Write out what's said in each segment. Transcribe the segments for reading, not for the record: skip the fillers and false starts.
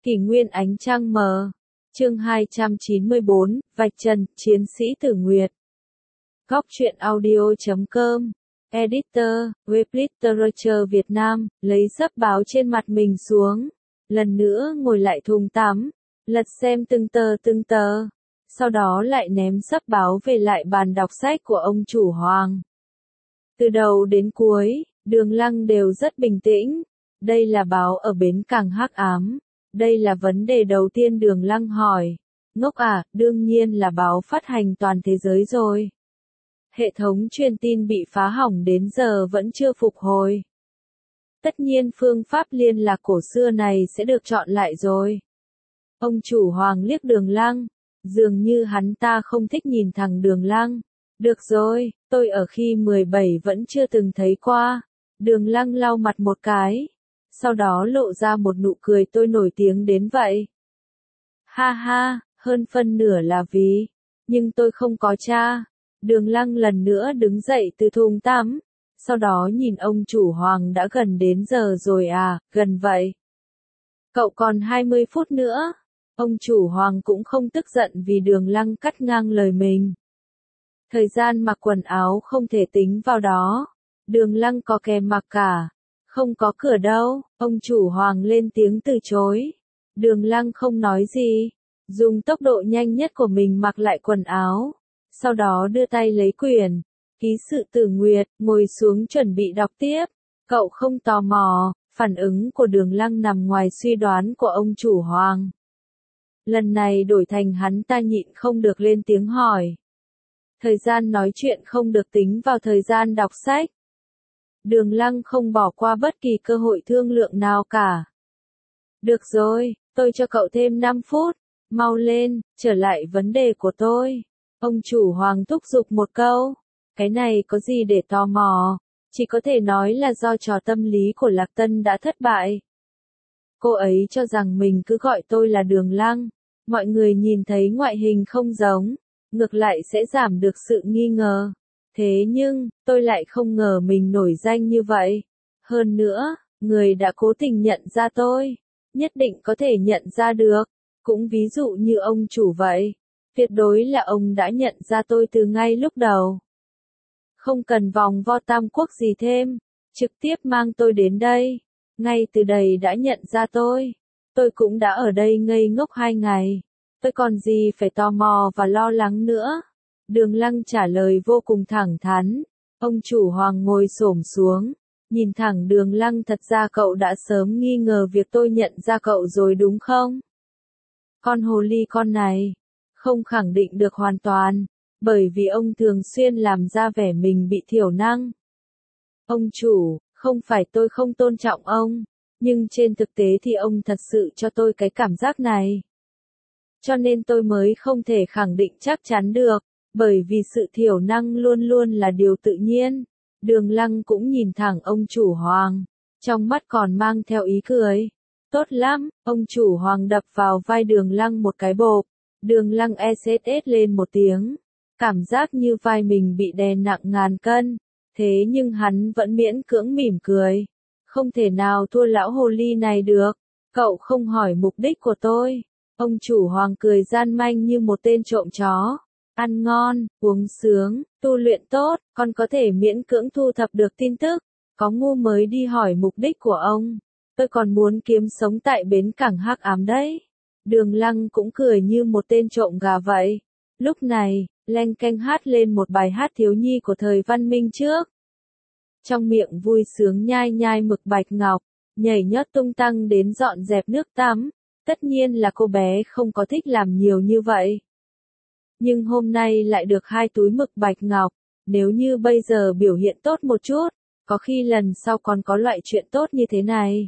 Kỷ nguyên ánh trăng mờ. Chương 294, Vạch Trần, Chiến sĩ Tử Nguyệt. Góc truyện audio.com. Editor, Web Literature Việt Nam, lấy sấp báo trên mặt mình xuống. Lần nữa ngồi lại thùng tắm, lật xem từng tờ. Sau đó lại ném sấp báo về lại bàn đọc sách của ông chủ Hoàng. Từ đầu đến cuối, Đường Lăng đều rất bình tĩnh. Đây là báo ở bến cảng hắc ám. Đây là vấn đề đầu tiên Đường Lăng hỏi. Ngốc à, đương nhiên là báo phát hành toàn thế giới rồi. Hệ thống truyền tin bị phá hỏng đến giờ vẫn chưa phục hồi. Tất nhiên phương pháp liên lạc cổ xưa này sẽ được chọn lại rồi. Ông chủ Hoàng liếc Đường Lăng. Dường như hắn ta không thích nhìn thẳng Đường Lăng. Được rồi, tôi ở khi 17 vẫn chưa từng thấy qua. Đường Lăng lau mặt một cái. Sau đó lộ ra một nụ cười tôi nổi tiếng đến vậy. Ha ha, hơn phân nửa là vì. Nhưng tôi không có cha. Đường Lăng lần nữa đứng dậy từ thùng tắm. Sau đó nhìn ông chủ Hoàng đã gần đến giờ rồi à, gần vậy. Cậu còn 20 phút nữa. Ông chủ Hoàng cũng không tức giận vì Đường Lăng cắt ngang lời mình. Thời gian mặc quần áo không thể tính vào đó. Đường Lăng có kèm mặc cả. Không có cửa đâu, ông chủ Hoàng lên tiếng từ chối. Đường Lăng không nói gì. Dùng tốc độ nhanh nhất của mình mặc lại quần áo. Sau đó đưa tay lấy quyển. Ký sự Tử Nguyệt, ngồi xuống chuẩn bị đọc tiếp. Cậu không tò mò, phản ứng của Đường Lăng nằm ngoài suy đoán của ông chủ Hoàng. Lần này đổi thành hắn ta nhịn không được lên tiếng hỏi. Thời gian nói chuyện không được tính vào thời gian đọc sách. Đường Lăng không bỏ qua bất kỳ cơ hội thương lượng nào cả. Được rồi, tôi cho cậu thêm 5 phút. Mau lên, trở lại vấn đề của tôi. Ông chủ Hoàng thúc giục một câu. Cái này có gì để tò mò. Chỉ có thể nói là do trò tâm lý của Lạc Tân đã thất bại. Cô ấy cho rằng mình cứ gọi tôi là Đường Lăng. Mọi người nhìn thấy ngoại hình không giống. Ngược lại sẽ giảm được sự nghi ngờ. Thế nhưng, tôi lại không ngờ mình nổi danh như vậy. Hơn nữa, người đã cố tình nhận ra tôi. Nhất định có thể nhận ra được. Cũng ví dụ như ông chủ vậy. Tuyệt đối là ông đã nhận ra tôi từ ngay lúc đầu. Không cần vòng vo tam quốc gì thêm. Trực tiếp mang tôi đến đây. Ngay từ đây đã nhận ra tôi. Tôi cũng đã ở đây ngây ngốc 2 ngày. Tôi còn gì phải tò mò và lo lắng nữa. Đường Lăng trả lời vô cùng thẳng thắn. Ông chủ Hoàng ngồi xổm xuống. Nhìn thẳng Đường Lăng, thật ra cậu đã sớm nghi ngờ việc tôi nhận ra cậu rồi đúng không? Con hồ ly con này. Không khẳng định được hoàn toàn. Bởi vì ông thường xuyên làm ra vẻ mình bị thiểu năng. Ông chủ, không phải tôi không tôn trọng ông. Nhưng trên thực tế thì ông thật sự cho tôi cái cảm giác này. Cho nên tôi mới không thể khẳng định chắc chắn được. Bởi vì sự thiểu năng luôn luôn là điều tự nhiên. Đường Lăng cũng nhìn thẳng ông chủ Hoàng. Trong mắt còn mang theo ý cười. Tốt lắm, ông chủ Hoàng đập vào vai Đường Lăng một cái bộp. Đường Lăng SSS lên một tiếng. Cảm giác như vai mình bị đè nặng ngàn cân. Thế nhưng hắn vẫn miễn cưỡng mỉm cười. Không thể nào thua lão hồ ly này được. Cậu không hỏi mục đích của tôi. Ông chủ Hoàng cười gian manh như một tên trộm chó. Ăn ngon, uống sướng, tu luyện tốt, còn có thể miễn cưỡng thu thập được tin tức. Có ngu mới đi hỏi mục đích của ông. Tôi còn muốn kiếm sống tại bến cảng hắc ám đấy. Đường Lăng cũng cười như một tên trộm gà vậy. Lúc này, leng keng hát lên một bài hát thiếu nhi của thời văn minh trước. Trong miệng vui sướng nhai nhai mực bạch ngọc, nhảy nhót tung tăng đến dọn dẹp nước tắm. Tất nhiên là cô bé không có thích làm nhiều như vậy. Nhưng hôm nay lại được 2 túi mực bạch ngọc. Nếu như bây giờ biểu hiện tốt một chút, có khi lần sau còn có loại chuyện tốt như thế này.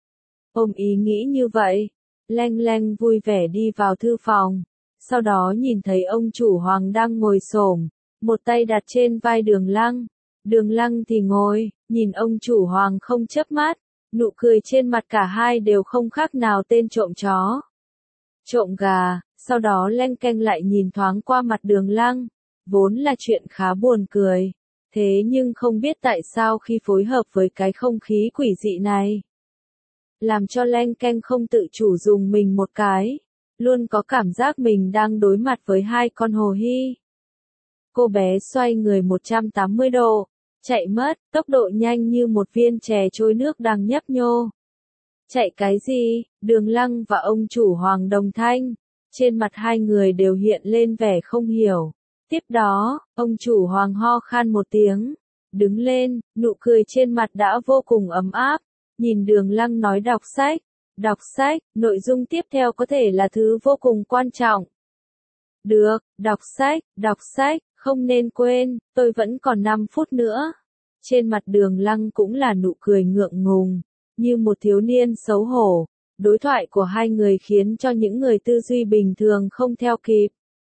Ôm ý nghĩ như vậy, leng leng vui vẻ đi vào thư phòng. Sau đó nhìn thấy ông chủ Hoàng đang ngồi xổm, một tay đặt trên vai Đường Lăng. Đường Lăng thì ngồi, nhìn ông chủ Hoàng không chớp mắt. Nụ cười trên mặt cả hai đều không khác nào tên trộm chó. Trộm gà, sau đó leng keng lại nhìn thoáng qua mặt Đường Lăng. Vốn là chuyện khá buồn cười. Thế nhưng không biết tại sao khi phối hợp với cái không khí quỷ dị này. làm cho leng keng không tự chủ dùng mình một cái, luôn có cảm giác mình đang đối mặt với hai con hồ hy. Cô bé xoay người 180 độ, chạy mất, tốc độ nhanh như một viên chè trôi nước đang nhấp nhô. Chạy cái gì? Đường Lăng và ông chủ Hoàng đồng thanh. Trên mặt hai người đều hiện lên vẻ không hiểu. Tiếp đó, ông chủ Hoàng ho khan một tiếng. Đứng lên, nụ cười trên mặt đã vô cùng ấm áp. Nhìn Đường Lăng nói đọc sách. Đọc sách, nội dung tiếp theo có thể là thứ vô cùng quan trọng. Được, đọc sách, không nên quên, tôi vẫn còn 5 phút nữa. Trên mặt Đường Lăng cũng là nụ cười ngượng ngùng, như một thiếu niên xấu hổ. Đối thoại của hai người khiến cho những người tư duy bình thường không theo kịp.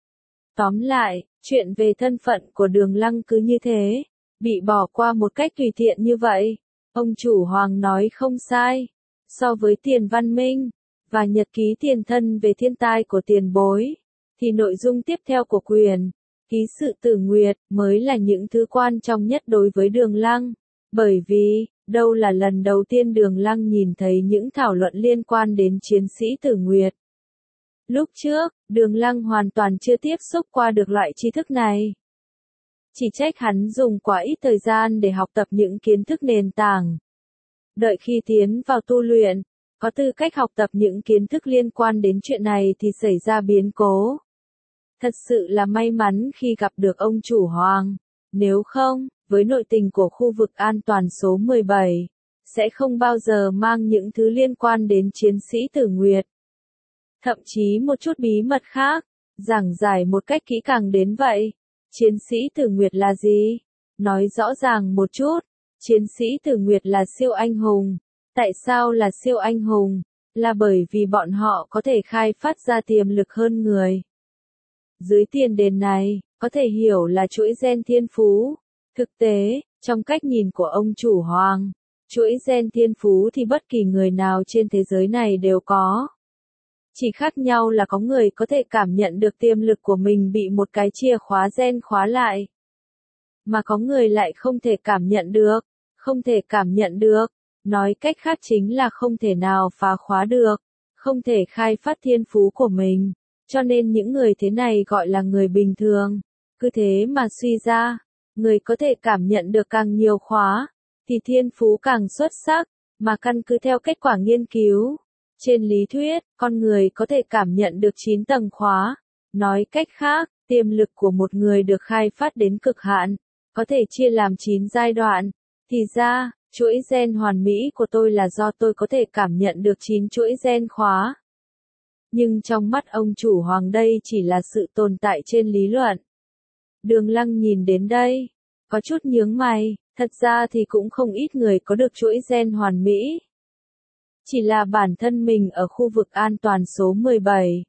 Tóm lại, chuyện về thân phận của Đường Lăng cứ như thế, bị bỏ qua một cách tùy tiện như vậy. Ông chủ Hoàng nói không sai. So với Tiền Văn Minh, và nhật ký tiền thân về thiên tai của tiền bối, thì nội dung tiếp theo của Quyền ký sự Tử Nguyệt mới là những thứ quan trọng nhất đối với Đường Lăng. Bởi vì, đâu là lần đầu tiên Đường Lăng nhìn thấy những thảo luận liên quan đến chiến sĩ Tử Nguyệt. Lúc trước, Đường Lăng hoàn toàn chưa tiếp xúc qua được loại tri thức này. Chỉ trách hắn dùng quá ít thời gian để học tập những kiến thức nền tảng. Đợi khi tiến vào tu luyện, có tư cách học tập những kiến thức liên quan đến chuyện này thì xảy ra biến cố. Thật sự là may mắn khi gặp được ông chủ Hoàng. Nếu không, với nội tình của khu vực an toàn số 17, sẽ không bao giờ mang những thứ liên quan đến chiến sĩ Tử Nguyệt. Thậm chí một chút bí mật khác, giảng giải một cách kỹ càng đến vậy. Chiến sĩ Tử Nguyệt là gì? Nói rõ ràng một chút. Chiến sĩ Tử Nguyệt là siêu anh hùng. Tại sao là siêu anh hùng? Là bởi vì bọn họ có thể khai phát ra tiềm lực hơn người. Dưới tiền đề này, có thể hiểu là chuỗi gen thiên phú. Thực tế, trong cách nhìn của ông chủ Hoàng, chuỗi gen thiên phú thì bất kỳ người nào trên thế giới này đều có. Chỉ khác nhau là có người có thể cảm nhận được tiềm lực của mình bị một cái chìa khóa gen khóa lại. Mà có người lại không thể cảm nhận được. Không thể cảm nhận được. Nói cách khác chính là không thể nào phá khóa được. Không thể khai phát thiên phú của mình. Cho nên những người thế này gọi là người bình thường. Cứ thế mà suy ra, người có thể cảm nhận được càng nhiều khóa, thì thiên phú càng xuất sắc, mà căn cứ theo kết quả nghiên cứu. Trên lý thuyết, con người có thể cảm nhận được 9 tầng khóa. Nói cách khác, tiềm lực của một người được khai phát đến cực hạn, có thể chia làm 9 giai đoạn. Thì ra, chuỗi gen hoàn mỹ của tôi là do tôi có thể cảm nhận được 9 chuỗi gen khóa. Nhưng trong mắt ông chủ Hoàng đây chỉ là sự tồn tại trên lý luận. Đường Lăng nhìn đến đây, có chút nhướng mày, thật ra thì cũng không ít người có được chuỗi gen hoàn mỹ. Chỉ là bản thân mình ở khu vực an toàn số 17.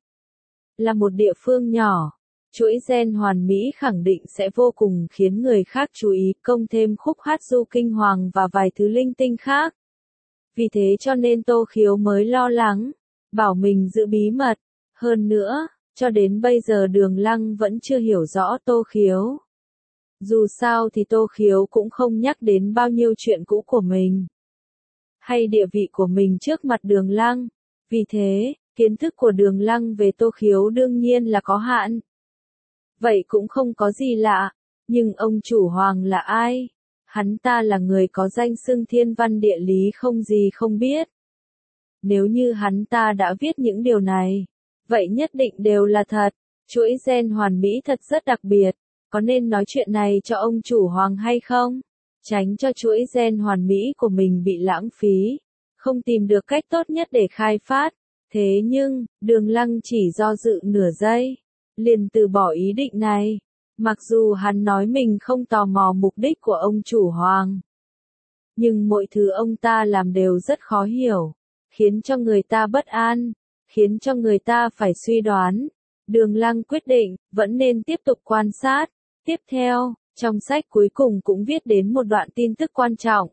Là một địa phương nhỏ, chuỗi gen hoàn mỹ khẳng định sẽ vô cùng khiến người khác chú ý, công thêm khúc hát du kinh hoàng và vài thứ linh tinh khác. Vì thế cho nên Tô Khiếu mới lo lắng, bảo mình giữ bí mật. Hơn nữa, cho đến bây giờ Đường Lăng vẫn chưa hiểu rõ Tô Khiếu. Dù sao thì Tô Khiếu cũng không nhắc đến bao nhiêu chuyện cũ của mình, hay địa vị của mình trước mặt Đường Lăng. Vì thế, kiến thức của Đường Lăng về Tô Khiếu đương nhiên là có hạn. Vậy cũng không có gì lạ, nhưng ông chủ Hoàng là ai? Hắn ta là người có danh xưng thiên văn địa lý không gì không biết. Nếu như hắn ta đã viết những điều này, vậy nhất định đều là thật. Chuỗi gen hoàn mỹ thật rất đặc biệt. Có nên nói chuyện này cho ông chủ Hoàng hay không? Tránh cho chuỗi gen hoàn mỹ của mình bị lãng phí. Không tìm được cách tốt nhất để khai phát. Thế nhưng, Đường Lăng chỉ do dự nửa giây, liền từ bỏ ý định này. Mặc dù hắn nói mình không tò mò mục đích của ông chủ Hoàng, nhưng mọi thứ ông ta làm đều rất khó hiểu, khiến cho người ta bất an, khiến cho người ta phải suy đoán. Đường Lăng quyết định, vẫn nên tiếp tục quan sát. Tiếp theo, trong sách cuối cùng cũng viết đến một đoạn tin tức quan trọng.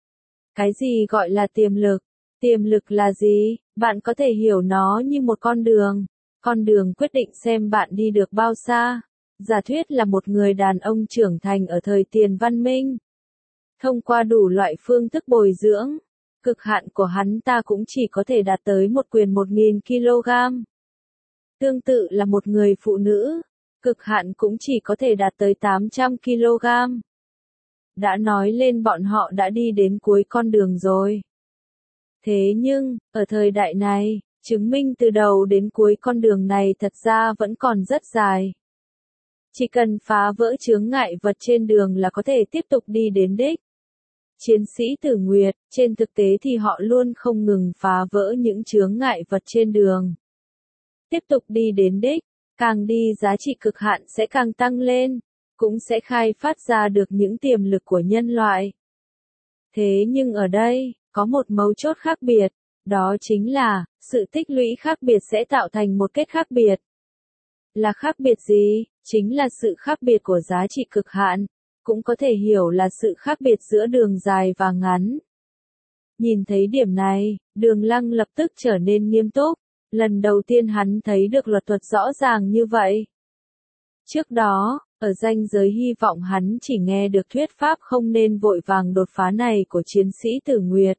Cái gì gọi là tiềm lực? Tiềm lực là gì? Bạn có thể hiểu nó như một con đường. Con đường quyết định xem bạn đi được bao xa. Giả thuyết là một người đàn ông trưởng thành ở thời tiền văn minh. Thông qua đủ loại phương thức bồi dưỡng, Cực hạn của hắn ta cũng chỉ có thể đạt tới một quyền 1.000 kg. Tương tự là một người phụ nữ, cực hạn cũng chỉ có thể đạt tới 800 kg. Đã nói lên bọn họ đã đi đến cuối con đường rồi. Thế nhưng, ở thời đại này, chứng minh từ đầu đến cuối con đường này thật ra vẫn còn rất dài. Chỉ cần phá vỡ chướng ngại vật trên đường là có thể tiếp tục đi đến đích. Chiến sĩ Tử Nguyệt, trên thực tế thì họ luôn không ngừng phá vỡ những chướng ngại vật trên đường. Tiếp tục đi đến đích, càng đi giá trị cực hạn sẽ càng tăng lên, cũng sẽ khai phát ra được những tiềm lực của nhân loại. Thế nhưng ở đây, có một mấu chốt khác biệt, đó chính là, sự tích lũy khác biệt sẽ tạo thành một kết khác biệt. Là khác biệt gì? Chính là sự khác biệt của giá trị cực hạn, cũng có thể hiểu là sự khác biệt giữa đường dài và ngắn. Nhìn thấy điểm này, Đường Lăng lập tức trở nên nghiêm túc, lần đầu tiên hắn thấy được luật thuật rõ ràng như vậy. Trước đó, ở ranh giới hy vọng hắn chỉ nghe được thuyết pháp không nên vội vàng đột phá này của chiến sĩ Tử Nguyệt.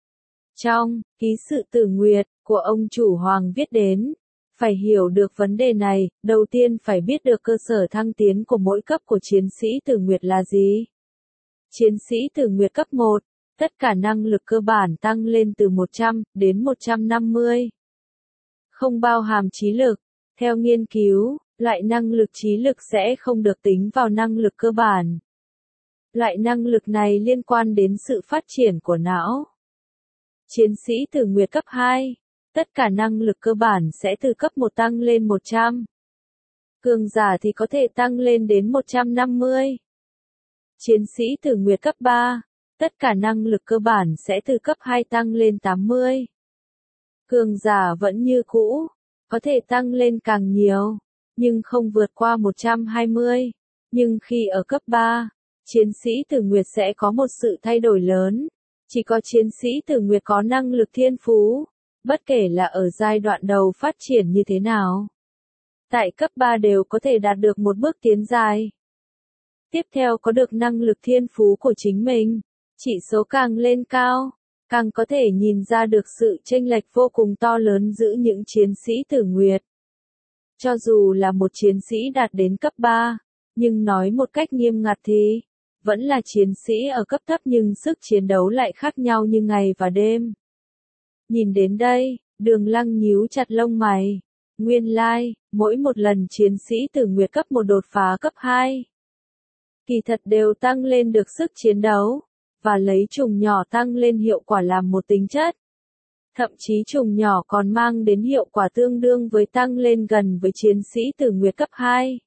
Trong ký sự Tử Nguyệt của ông chủ Hoàng viết đến, phải hiểu được vấn đề này, đầu tiên phải biết được cơ sở thăng tiến của mỗi cấp của chiến sĩ Tử Nguyệt là gì. Chiến sĩ Tử Nguyệt cấp 1, tất cả năng lực cơ bản tăng lên từ 100 đến 150. Không bao hàm trí lực. Theo nghiên cứu, loại năng lực trí lực sẽ không được tính vào năng lực cơ bản. Loại năng lực này liên quan đến sự phát triển của não. Chiến sĩ Tử Nguyệt cấp 2, tất cả năng lực cơ bản sẽ từ cấp 1 tăng lên 100. Cường giả thì có thể tăng lên đến 150. Chiến sĩ Tử Nguyệt cấp 3, tất cả năng lực cơ bản sẽ từ cấp 2 tăng lên 80. Cường giả vẫn như cũ, có thể tăng lên càng nhiều, nhưng không vượt qua 120. Nhưng khi ở cấp 3, chiến sĩ Tử Nguyệt sẽ có một sự thay đổi lớn. Chỉ có chiến sĩ Tử Nguyệt có năng lực thiên phú, bất kể là ở giai đoạn đầu phát triển như thế nào. Tại cấp 3 đều có thể đạt được một bước tiến dài. Tiếp theo có được năng lực thiên phú của chính mình, chỉ số càng lên cao, càng có thể nhìn ra được sự chênh lệch vô cùng to lớn giữa những chiến sĩ Tử Nguyệt. Cho dù là một chiến sĩ đạt đến cấp 3, nhưng nói một cách nghiêm ngặt thì, vẫn là chiến sĩ ở cấp thấp nhưng sức chiến đấu lại khác nhau như ngày và đêm. Nhìn đến đây, Đường Lăng nhíu chặt lông mày. Nguyên lai, mỗi một lần chiến sĩ Tử Nguyệt cấp 1 đột phá cấp 2, kỳ thật đều tăng lên được sức chiến đấu, và lấy trùng nhỏ tăng lên hiệu quả làm một tính chất. Thậm chí trùng nhỏ còn mang đến hiệu quả tương đương với tăng lên gần với chiến sĩ Tử Nguyệt cấp 2.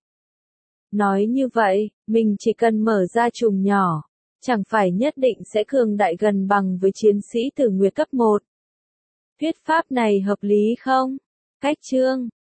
Nói như vậy, mình chỉ cần mở ra trùng nhỏ, chẳng phải nhất định sẽ cường đại gần bằng với chiến sĩ Tử Nguyệt cấp 1. Thuyết pháp này hợp lý không? Cách chương